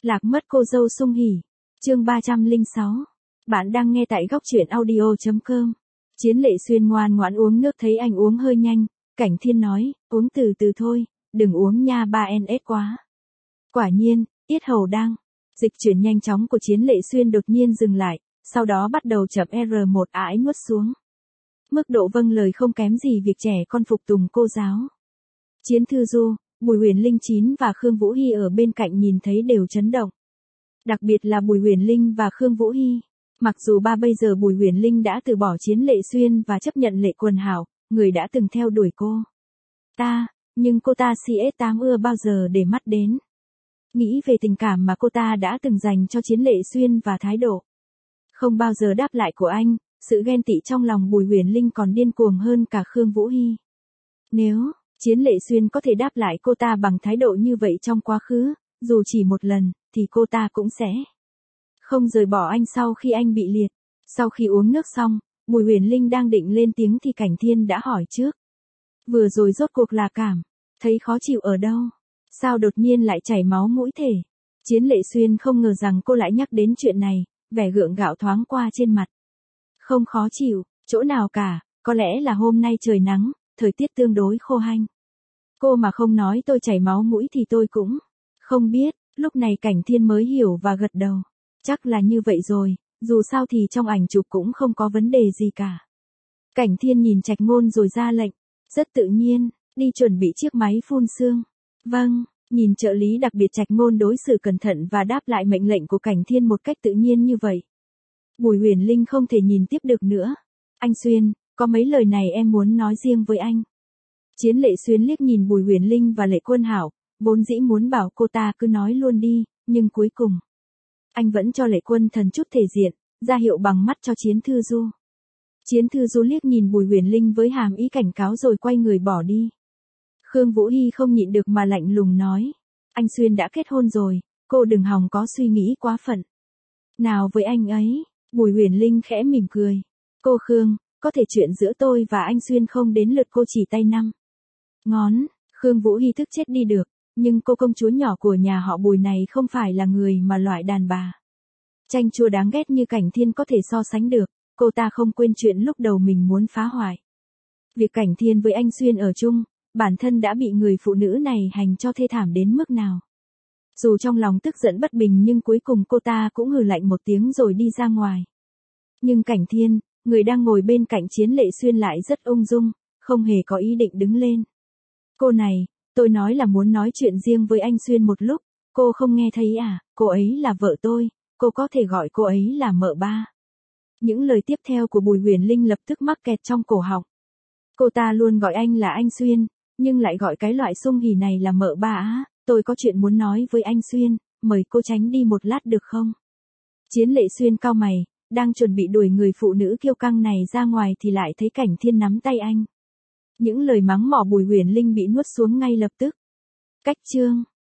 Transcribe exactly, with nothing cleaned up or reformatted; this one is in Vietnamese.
Lạc mất cô dâu sung hỉ. Chương ba trăm lẻ sáu. Bạn đang nghe tại góc truyện audio chấm com. Chiến Lệ Xuyên ngoan ngoãn uống nước thấy anh uống hơi nhanh, Cảnh Thiên nói, uống từ từ thôi, đừng uống nha ba en ét quá. Quả nhiên, yết hầu đang dịch chuyển nhanh chóng của Chiến Lệ Xuyên đột nhiên dừng lại, sau đó bắt đầu chậm rờ một ãi nuốt xuống. Mức độ vâng lời không kém gì việc trẻ con phục tùng cô giáo. Chiến Thư Du, Bùi Huyền Linh chín và Khương Vũ Hy ở bên cạnh nhìn thấy đều chấn động. Đặc biệt là Bùi Huyền Linh và Khương Vũ Hy. Mặc dù ba bây giờ Bùi Huyền Linh đã từ bỏ Chiến Lệ Xuyên và chấp nhận Lệ Quần Hảo, người đã từng theo đuổi cô ta, nhưng cô ta si ét tám ưa bao giờ để mắt đến. Nghĩ về tình cảm mà cô ta đã từng dành cho Chiến Lệ Xuyên và thái độ không bao giờ đáp lại của anh, sự ghen tị trong lòng Bùi Huyền Linh còn điên cuồng hơn cả Khương Vũ Hy. Nếu Chiến Lệ Xuyên có thể đáp lại cô ta bằng thái độ như vậy trong quá khứ, dù chỉ một lần, thì cô ta cũng sẽ không rời bỏ anh sau khi anh bị liệt. Sau khi uống nước xong, Bùi Huyền Linh đang định lên tiếng thì Cảnh Thiên đã hỏi trước. Vừa rồi rốt cuộc là cảm thấy khó chịu ở đâu? Sao đột nhiên lại chảy máu mũi thể? Chiến Lệ Xuyên không ngờ rằng cô lại nhắc đến chuyện này, vẻ gượng gạo thoáng qua trên mặt. Không khó chịu, chỗ nào cả, có lẽ là hôm nay trời nắng, thời tiết tương đối khô hanh. Cô mà không nói tôi chảy máu mũi thì tôi cũng không biết. Lúc này Cảnh Thiên mới hiểu và gật đầu. Chắc là như vậy rồi, dù sao thì trong ảnh chụp cũng không có vấn đề gì cả. Cảnh Thiên nhìn Trạch Ngôn rồi ra lệnh, rất tự nhiên, đi chuẩn bị chiếc máy phun sương. Vâng, nhìn trợ lý đặc biệt Trạch Ngôn đối xử cẩn thận và đáp lại mệnh lệnh của Cảnh Thiên một cách tự nhiên như vậy. Bùi Huyền Linh không thể nhìn tiếp được nữa. Anh Xuyên, có mấy lời này em muốn nói riêng với anh. Chiến Lệ Xuyên liếc nhìn Bùi Huyền Linh và Lệ Quân Hảo, vốn dĩ muốn bảo cô ta cứ nói luôn đi, nhưng cuối cùng anh vẫn cho Lệ Quân Thần chút thể diện, ra hiệu bằng mắt cho Chiến Thư Du. Chiến Thư Du liếc nhìn Bùi Huyền Linh với hàm ý cảnh cáo rồi quay người bỏ đi. Khương Vũ Hy không nhịn được mà lạnh lùng nói, anh Xuyên đã kết hôn rồi, cô đừng hòng có suy nghĩ quá phận nào với anh ấy. Bùi Huyền Linh khẽ mỉm cười. Cô Khương, có thể chuyện giữa tôi và anh Xuyên không đến lượt cô chỉ tay năm ngón. Khương Vũ Hy thức chết đi được, nhưng cô công chúa nhỏ của nhà họ Bùi này không phải là người mà loại đàn bà chanh chua đáng ghét như Cảnh Thiên có thể so sánh được. Cô ta không quên chuyện lúc đầu mình muốn phá hoại việc Cảnh Thiên với anh Xuyên ở chung, bản thân đã bị người phụ nữ này hành cho thê thảm đến mức nào. Dù trong lòng tức giận bất bình nhưng cuối cùng cô ta cũng hừ lạnh một tiếng rồi đi ra ngoài. Nhưng Cảnh Thiên, người đang ngồi bên cạnh Chiến Lệ Xuyên lại rất ung dung, không hề có ý định đứng lên. Cô này, tôi nói là muốn nói chuyện riêng với anh Xuyên một lúc, cô không nghe thấy à, cô ấy là vợ tôi, cô có thể gọi cô ấy là mợ ba. Những lời tiếp theo của Bùi Huyền Linh lập tức mắc kẹt trong cổ họng. Cô ta luôn gọi anh là anh Xuyên, nhưng lại gọi cái loại sung hỉ này là mợ ba á. Tôi có chuyện muốn nói với anh Xuyên, mời cô tránh đi một lát được không? Chiến Lệ Xuyên cau mày, đang chuẩn bị đuổi người phụ nữ kiêu căng này ra ngoài thì lại thấy Cảnh Thiên nắm tay anh. Những lời mắng mỏ Bùi Huyền Linh bị nuốt xuống ngay lập tức. Cách chương